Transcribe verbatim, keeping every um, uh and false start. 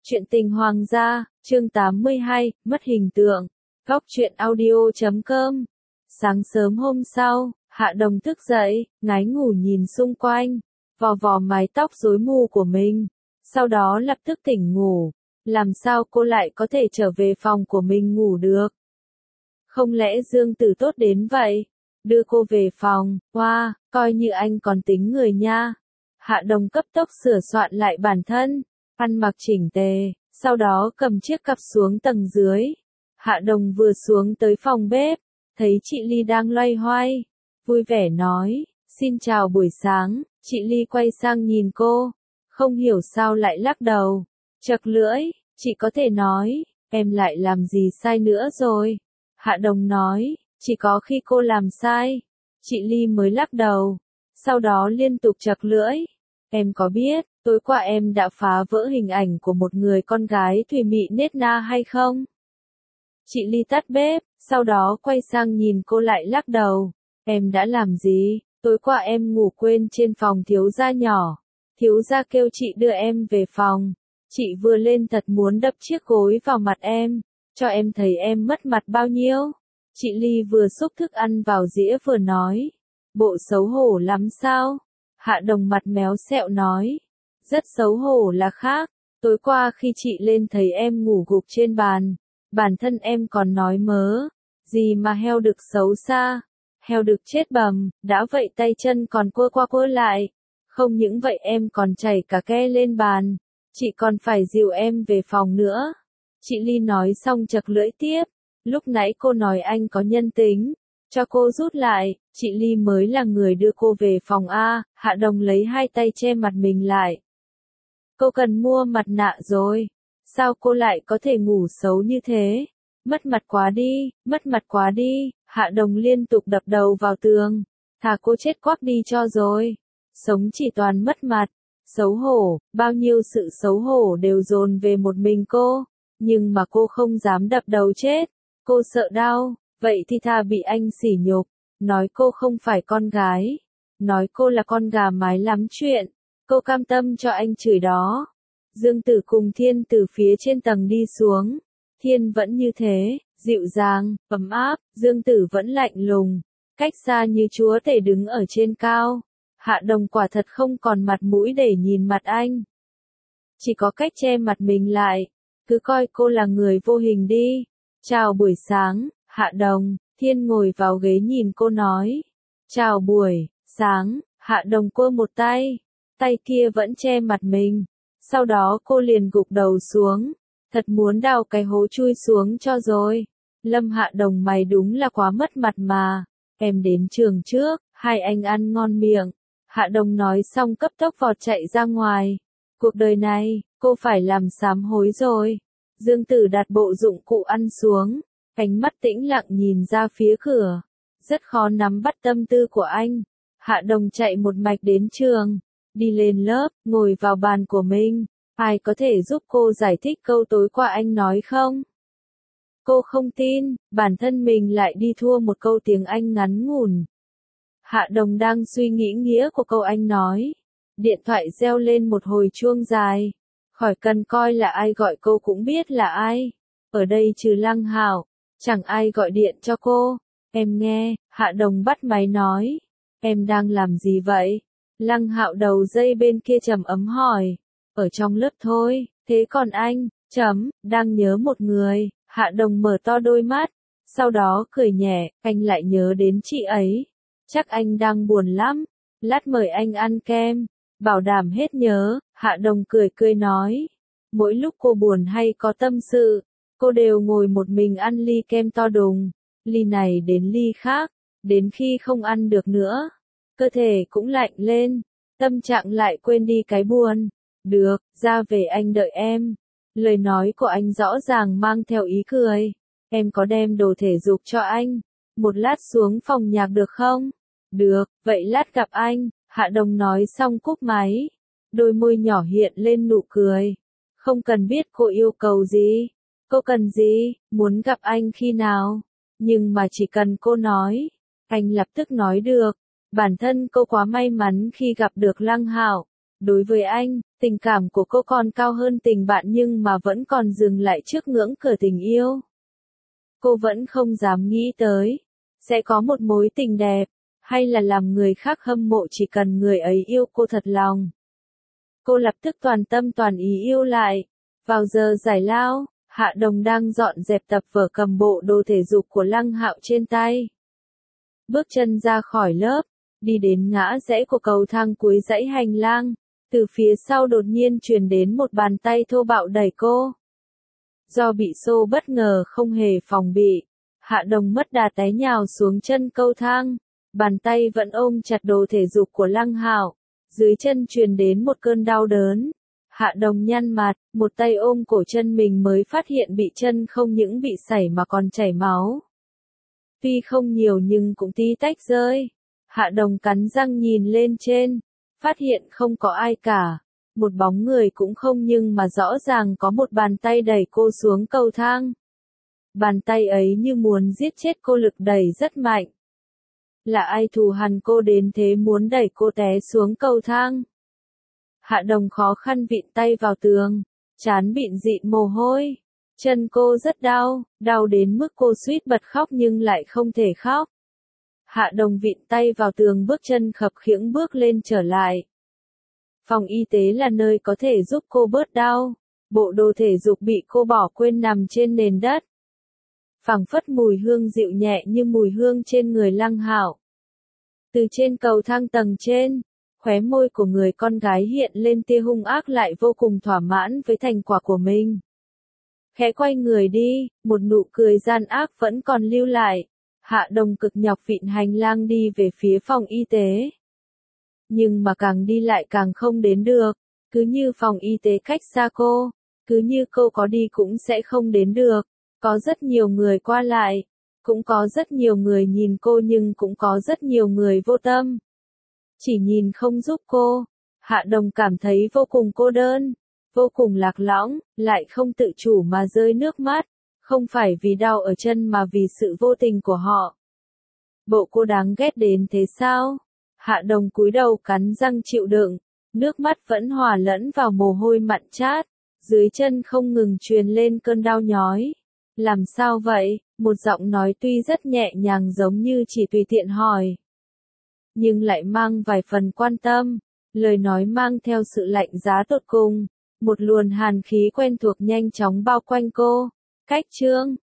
Chuyện tình hoàng gia, chương tám mươi hai, mất hình tượng. Góc truyện audio chấm com. Sáng sớm hôm sau, Hạ Đồng thức dậy, ngái ngủ nhìn xung quanh, vò vò mái tóc rối mù của mình, sau đó lập tức tỉnh ngủ. Làm sao cô lại có thể trở về phòng của mình ngủ được? Không lẽ Dương Tử tốt đến vậy? Đưa cô về phòng, wow, coi như anh còn tính người nha. Hạ Đồng cấp tốc sửa soạn lại bản thân, ăn mặc chỉnh tề, sau đó cầm chiếc cặp xuống tầng dưới. Hạ Đồng vừa xuống tới phòng bếp, thấy chị Ly đang loay hoay, vui vẻ nói, xin chào buổi sáng. Chị Ly quay sang nhìn cô, không hiểu sao lại lắc đầu, chật lưỡi, chị có thể nói, em lại làm gì sai nữa rồi? Hạ Đồng nói, chỉ có khi cô làm sai. Chị Ly mới lắc đầu, sau đó liên tục chật lưỡi, em có biết, tối qua em đã phá vỡ hình ảnh của một người con gái thùy mị nết na hay không? Chị Ly tắt bếp, sau đó quay sang nhìn cô lại lắc đầu, em đã làm gì? Tối qua em ngủ quên trên phòng thiếu gia nhỏ, thiếu gia kêu chị đưa em về phòng, chị vừa lên thật muốn đập chiếc gối vào mặt em, cho em thấy em mất mặt bao nhiêu. Chị Ly vừa xúc thức ăn vào dĩa vừa nói, bộ xấu hổ lắm sao? Hạ Đồng mặt méo sẹo nói, rất xấu hổ là khác, tối qua khi chị lên thấy em ngủ gục trên bàn, bản thân em còn nói mớ, gì mà heo đực xấu xa, heo đực chết bầm, đã vậy tay chân còn quơ qua quơ lại, không những vậy em còn chảy cả ke lên bàn, chị còn phải dìu em về phòng nữa. Chị Ly nói xong chật lưỡi tiếp, lúc nãy cô nói anh có nhân tính, cho cô rút lại, chị Ly mới là người đưa cô về phòng A. Hạ Đồng lấy hai tay che mặt mình lại. Cô cần mua mặt nạ rồi, sao cô lại có thể ngủ xấu như thế? Mất mặt quá đi, mất mặt quá đi. Hạ Đồng liên tục đập đầu vào tường, thà cô chết quắc đi cho rồi, sống chỉ toàn mất mặt, xấu hổ, bao nhiêu sự xấu hổ đều dồn về một mình cô, nhưng mà cô không dám đập đầu chết, cô sợ đau, vậy thì thà bị anh sỉ nhục, nói cô không phải con gái, nói cô là con gà mái lắm chuyện, cô cam tâm cho anh chửi đó. Dương Tử cùng Thiên từ phía trên tầng đi xuống, Thiên vẫn như thế, dịu dàng, ấm áp, Dương Tử vẫn lạnh lùng, cách xa như chúa tể đứng ở trên cao. Hạ Đồng quả thật không còn mặt mũi để nhìn mặt anh, chỉ có cách che mặt mình lại, cứ coi cô là người vô hình đi. Chào buổi sáng, Hạ Đồng. Thiên ngồi vào ghế nhìn cô nói, chào buổi sáng. Hạ Đồng quơ một tay, tay kia vẫn che mặt mình, sau đó cô liền gục đầu xuống, thật muốn đào cái hố chui xuống cho rồi. Lâm Hạ Đồng mày đúng là quá mất mặt mà, em đến trường trước, hai anh ăn ngon miệng. Hạ Đồng nói xong cấp tốc vọt chạy ra ngoài, cuộc đời này, cô phải làm sám hối rồi. Dương Tử đặt bộ dụng cụ ăn xuống, ánh mắt tĩnh lặng nhìn ra phía cửa, rất khó nắm bắt tâm tư của anh. Hạ Đồng chạy một mạch đến trường, đi lên lớp, ngồi vào bàn của mình. Ai có thể giúp cô giải thích câu tối qua anh nói không? Cô không tin, bản thân mình lại đi thua một câu tiếng Anh ngắn ngủn. Hạ Đồng đang suy nghĩ nghĩa của câu anh nói. Điện thoại reo lên một hồi chuông dài. Khỏi cần coi là ai gọi cô cũng biết là ai. Ở đây trừ Lăng Hạo, chẳng ai gọi điện cho cô. Em nghe, Hạ Đồng bắt máy nói. Em đang làm gì vậy? Lăng Hạo đầu dây bên kia trầm ấm hỏi. Ở trong lớp thôi, thế còn anh, chấm, đang nhớ một người. Hạ Đồng mở to đôi mắt, sau đó cười nhẹ, anh lại nhớ đến chị ấy. Chắc anh đang buồn lắm, lát mời anh ăn kem, bảo đảm hết nhớ. Hạ Đồng cười cười nói, mỗi lúc cô buồn hay có tâm sự, cô đều ngồi một mình ăn ly kem to đùng, ly này đến ly khác, đến khi không ăn được nữa, cơ thể cũng lạnh lên, tâm trạng lại quên đi cái buồn. Được, ra về anh đợi em. Lời nói của anh rõ ràng mang theo ý cười. Em có đem đồ thể dục cho anh, một lát xuống phòng nhạc được không? Được, vậy lát gặp anh. Hạ Đồng nói xong cúp máy, đôi môi nhỏ hiện lên nụ cười. Không cần biết cô yêu cầu gì, cô cần gì, muốn gặp anh khi nào, nhưng mà chỉ cần cô nói, anh lập tức nói được. Bản thân cô quá may mắn khi gặp được Lăng Hạo, Đối với anh, tình cảm của cô còn cao hơn tình bạn nhưng mà vẫn còn dừng lại trước ngưỡng cửa tình yêu. Cô vẫn không dám nghĩ tới, sẽ có một mối tình đẹp, hay là làm người khác hâm mộ chỉ cần người ấy yêu cô thật lòng. Cô lập tức toàn tâm toàn ý yêu lại. Vào giờ giải lao, Hạ Đồng đang dọn dẹp tập vở cầm bộ đồ thể dục của Lăng Hạo trên tay. Bước chân ra khỏi lớp, đi đến ngã rẽ của cầu thang cuối dãy hành lang, từ phía sau đột nhiên truyền đến một bàn tay thô bạo đẩy cô. Do bị xô bất ngờ không hề phòng bị, Hạ Đồng mất đà té nhào xuống chân cầu thang, bàn tay vẫn ôm chặt đồ thể dục của Lăng Hạo, dưới chân truyền đến một cơn đau đớn. Hạ Đồng nhăn mặt, một tay ôm cổ chân mình mới phát hiện bị chân không những bị sẩy mà còn chảy máu. Tuy không nhiều nhưng cũng tí tách rơi. Hạ Đồng cắn răng nhìn lên trên, phát hiện không có ai cả, một bóng người cũng không nhưng mà rõ ràng có một bàn tay đẩy cô xuống cầu thang. Bàn tay ấy như muốn giết chết cô, lực đẩy rất mạnh. Là ai thù hằn cô đến thế muốn đẩy cô té xuống cầu thang? Hạ Đồng khó khăn vịn tay vào tường, trán bịn dịn mồ hôi. Chân cô rất đau, đau đến mức cô suýt bật khóc nhưng lại không thể khóc. Hạ Đồng vịn tay vào tường, bước chân khập khiễng bước lên trở lại. Phòng y tế là nơi có thể giúp cô bớt đau. Bộ đồ thể dục bị cô bỏ quên nằm trên nền đất. Phảng phất mùi hương dịu nhẹ như mùi hương trên người Lăng Hạo. Từ trên cầu thang tầng trên, khóe môi của người con gái hiện lên tia hung ác, lại vô cùng thỏa mãn với thành quả của mình. Khẽ quay người đi, một nụ cười gian ác vẫn còn lưu lại. Hạ Đồng cực nhọc vịn hành lang đi về phía phòng y tế. Nhưng mà càng đi lại càng không đến được, cứ như phòng y tế cách xa cô, cứ như cô có đi cũng sẽ không đến được. Có rất nhiều người qua lại, cũng có rất nhiều người nhìn cô nhưng cũng có rất nhiều người vô tâm. Chỉ nhìn không giúp cô. Hạ Đồng cảm thấy vô cùng cô đơn, vô cùng lạc lõng, lại không tự chủ mà rơi nước mắt, không phải vì đau ở chân mà vì sự vô tình của họ. Bộ cô đáng ghét đến thế sao? Hạ Đồng cúi đầu cắn răng chịu đựng, nước mắt vẫn hòa lẫn vào mồ hôi mặn chát, dưới chân không ngừng truyền lên cơn đau nhói. Làm sao vậy? Một giọng nói tuy rất nhẹ nhàng giống như chỉ tùy tiện hỏi, nhưng lại mang vài phần quan tâm, lời nói mang theo sự lạnh giá tột cùng, một luồn hàn khí quen thuộc nhanh chóng bao quanh cô. Cách chương